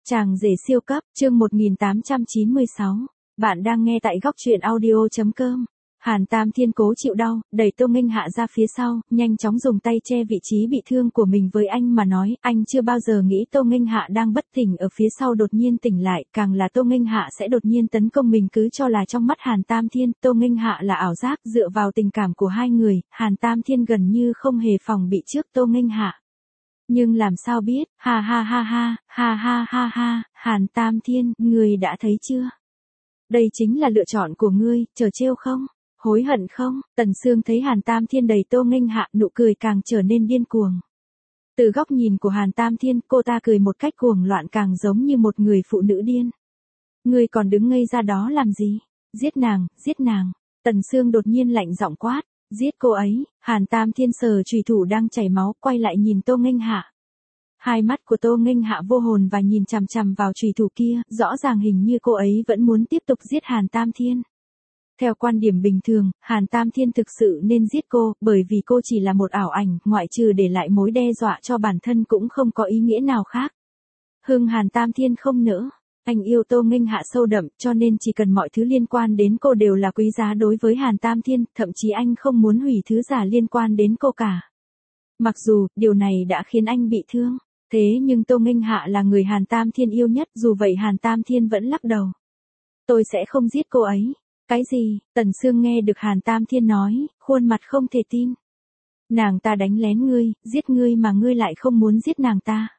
Chàng rể siêu cấp, chương 1896. Bạn đang nghe tại góc truyện audio.com. Hàn Tam Thiên cố chịu đau, đẩy Tô Nghênh Hạ ra phía sau, nhanh chóng dùng tay che vị trí bị thương của mình với anh mà nói, anh chưa bao giờ nghĩ Tô Nghênh Hạ đang bất tỉnh ở phía sau đột nhiên tỉnh lại, càng là Tô Nghênh Hạ sẽ đột nhiên tấn công mình cứ cho là trong mắt Hàn Tam Thiên, Tô Nghênh Hạ là ảo giác, dựa vào tình cảm của hai người, Hàn Tam Thiên gần như không hề phòng bị trước Tô Nghênh Hạ. Nhưng làm sao biết, ha ha ha ha, ha ha ha ha, Hàn Tam Thiên, ngươi đã thấy chưa? Đây chính là lựa chọn của ngươi, chờ trêu không? Hối hận không? Tần Sương thấy Hàn Tam Thiên đầy Tô Nghênh Hạ, nụ cười càng trở nên điên cuồng. Từ góc nhìn của Hàn Tam Thiên, cô ta cười một cách cuồng loạn càng giống như một người phụ nữ điên. Ngươi còn đứng ngây ra đó làm gì? Giết nàng, giết nàng. Tần Sương đột nhiên lạnh giọng quát. Giết cô ấy. Hàn Tam Thiên sờ chùy thủ đang chảy máu, quay lại nhìn Tô Nghênh Hạ. Hai mắt của Tô Nghênh Hạ vô hồn và nhìn chằm chằm vào chùy thủ kia, rõ ràng hình như cô ấy vẫn muốn tiếp tục giết Hàn Tam Thiên. Theo quan điểm bình thường, Hàn Tam Thiên thực sự nên giết cô, bởi vì cô chỉ là một ảo ảnh, ngoại trừ để lại mối đe dọa cho bản thân cũng không có ý nghĩa nào khác. Hàn Tam Thiên không nỡ. Anh yêu Tô Nghênh Hạ sâu đậm, cho nên chỉ cần mọi thứ liên quan đến cô đều là quý giá đối với Hàn Tam Thiên, thậm chí anh không muốn hủy thứ giả liên quan đến cô cả. Mặc dù, điều này đã khiến anh bị thương. Thế nhưng Tô Nghênh Hạ là người Hàn Tam Thiên yêu nhất, dù vậy Hàn Tam Thiên vẫn lắc đầu. Tôi sẽ không giết cô ấy. Cái gì? Tần Sương nghe được Hàn Tam Thiên nói, khuôn mặt không thể tin. Nàng ta đánh lén ngươi, giết ngươi mà ngươi lại không muốn giết nàng ta.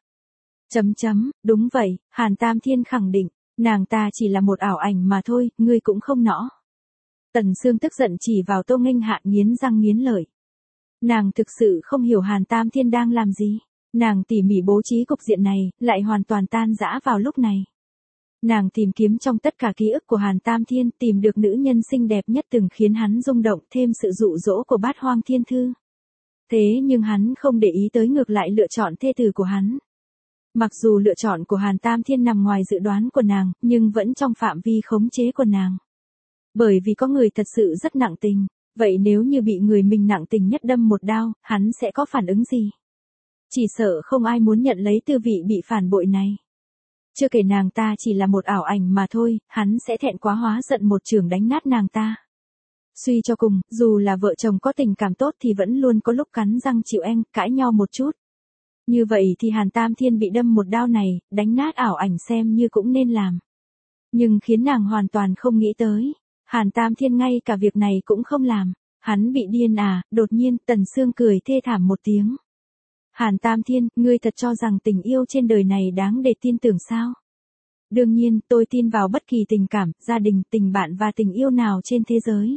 Đúng vậy, Hàn Tam Thiên khẳng định, nàng ta chỉ là một ảo ảnh mà thôi, ngươi cũng không nõ. Tần Sương tức giận chỉ vào Tô Nghênh Hạ nghiến răng nghiến lợi. Nàng thực sự không hiểu Hàn Tam Thiên đang làm gì. Nàng tỉ mỉ bố trí cục diện này, lại hoàn toàn tan rã vào lúc này. Nàng tìm kiếm trong tất cả ký ức của Hàn Tam Thiên, tìm được nữ nhân xinh đẹp nhất từng khiến hắn rung động, thêm sự dụ dỗ của Bát Hoang Thiên Thư. Thế nhưng hắn không để ý tới, ngược lại lựa chọn thê tử của hắn. Mặc dù lựa chọn của Hàn Tam Thiên nằm ngoài dự đoán của nàng, nhưng vẫn trong phạm vi khống chế của nàng. Bởi vì có người thật sự rất nặng tình, vậy nếu như bị người mình nặng tình nhất đâm một đao, hắn sẽ có phản ứng gì? Chỉ sợ không ai muốn nhận lấy tư vị bị phản bội này. Chưa kể nàng ta chỉ là một ảo ảnh mà thôi, hắn sẽ thẹn quá hóa giận một chưởng đánh nát nàng ta. Suy cho cùng, dù là vợ chồng có tình cảm tốt thì vẫn luôn có lúc cắn răng chịu eng, cãi nhau một chút. Như vậy thì Hàn Tam Thiên bị đâm một đao này, đánh nát ảo ảnh xem như cũng nên làm. Nhưng khiến nàng hoàn toàn không nghĩ tới. Hàn Tam Thiên ngay cả việc này cũng không làm. Hắn bị điên à? Đột nhiên Tần Sương cười thê thảm một tiếng. Hàn Tam Thiên, ngươi thật cho rằng tình yêu trên đời này đáng để tin tưởng sao? Đương nhiên, tôi tin vào bất kỳ tình cảm, gia đình, tình bạn và tình yêu nào trên thế giới.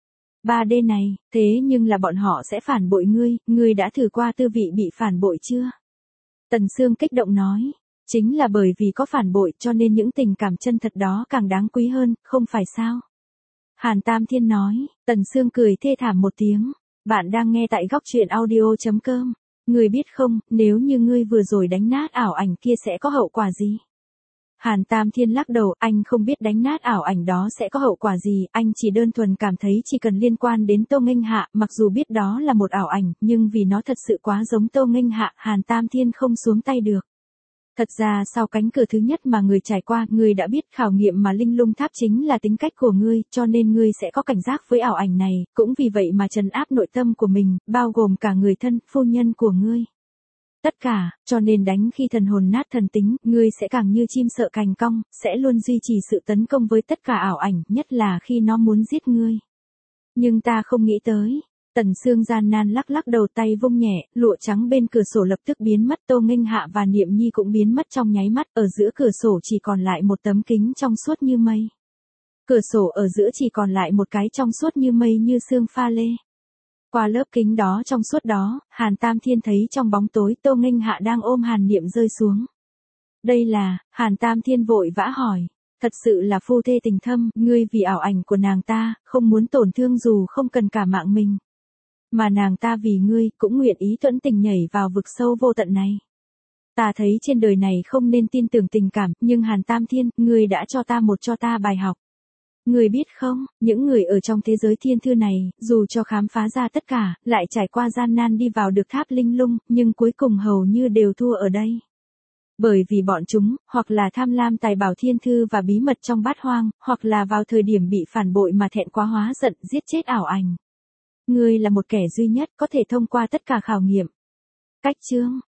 3D này, thế nhưng là bọn họ sẽ phản bội ngươi đã thử qua tư vị bị phản bội chưa? Tần Sương kích động nói, chính là bởi vì có phản bội cho nên những tình cảm chân thật đó càng đáng quý hơn, không phải sao? Hàn Tam Thiên nói, Tần Sương cười thê thảm một tiếng, bạn đang nghe tại góc truyện audio.com. Ngươi biết không, nếu như ngươi vừa rồi đánh nát ảo ảnh kia sẽ có hậu quả gì? Hàn Tam Thiên lắc đầu, anh không biết đánh nát ảo ảnh đó sẽ có hậu quả gì, anh chỉ đơn thuần cảm thấy chỉ cần liên quan đến Tô Nghênh Hạ, mặc dù biết đó là một ảo ảnh, nhưng vì nó thật sự quá giống Tô Nghênh Hạ, Hàn Tam Thiên không xuống tay được. Thật ra sau cánh cửa thứ nhất mà người trải qua, ngươi đã biết khảo nghiệm mà Linh Lung Tháp chính là tính cách của ngươi, cho nên ngươi sẽ có cảnh giác với ảo ảnh này, cũng vì vậy mà trấn áp nội tâm của mình, bao gồm cả người thân, phu nhân của ngươi. Tất cả, cho nên đánh khi thần hồn nát thần tính, ngươi sẽ càng như chim sợ cành cong, sẽ luôn duy trì sự tấn công với tất cả ảo ảnh, nhất là khi nó muốn giết ngươi. Nhưng ta không nghĩ tới. Tần Sương gian nan lắc lắc đầu, tay vung nhẹ, lụa trắng bên cửa sổ lập tức biến mất, Tô Nghênh Hạ và Niệm Nhi cũng biến mất trong nháy mắt, ở giữa cửa sổ chỉ còn lại một tấm kính trong suốt như mây. Cửa sổ ở giữa chỉ còn lại một cái trong suốt như mây như sương pha lê. Qua lớp kính đó trong suốt đó, Hàn Tam Thiên thấy trong bóng tối Tô Nghênh Hạ đang ôm Hàn Niệm rơi xuống. Đây là, Hàn Tam Thiên vội vã hỏi. Thật sự là phu thê tình thâm, ngươi vì ảo ảnh của nàng ta, không muốn tổn thương dù không cần cả mạng mình. Mà nàng ta vì ngươi, cũng nguyện ý thuận tình nhảy vào vực sâu vô tận này. Ta thấy trên đời này không nên tin tưởng tình cảm, nhưng Hàn Tam Thiên, ngươi đã cho ta bài học. Ngươi biết không, những người ở trong thế giới thiên thư này, dù cho khám phá ra tất cả, lại trải qua gian nan đi vào được tháp linh lung, nhưng cuối cùng hầu như đều thua ở đây. Bởi vì bọn chúng, hoặc là tham lam tài bảo thiên thư và bí mật trong bát hoang, hoặc là vào thời điểm bị phản bội mà thẹn quá hóa giận giết chết ảo ảnh. Ngươi là một kẻ duy nhất có thể thông qua tất cả khảo nghiệm. Cách chương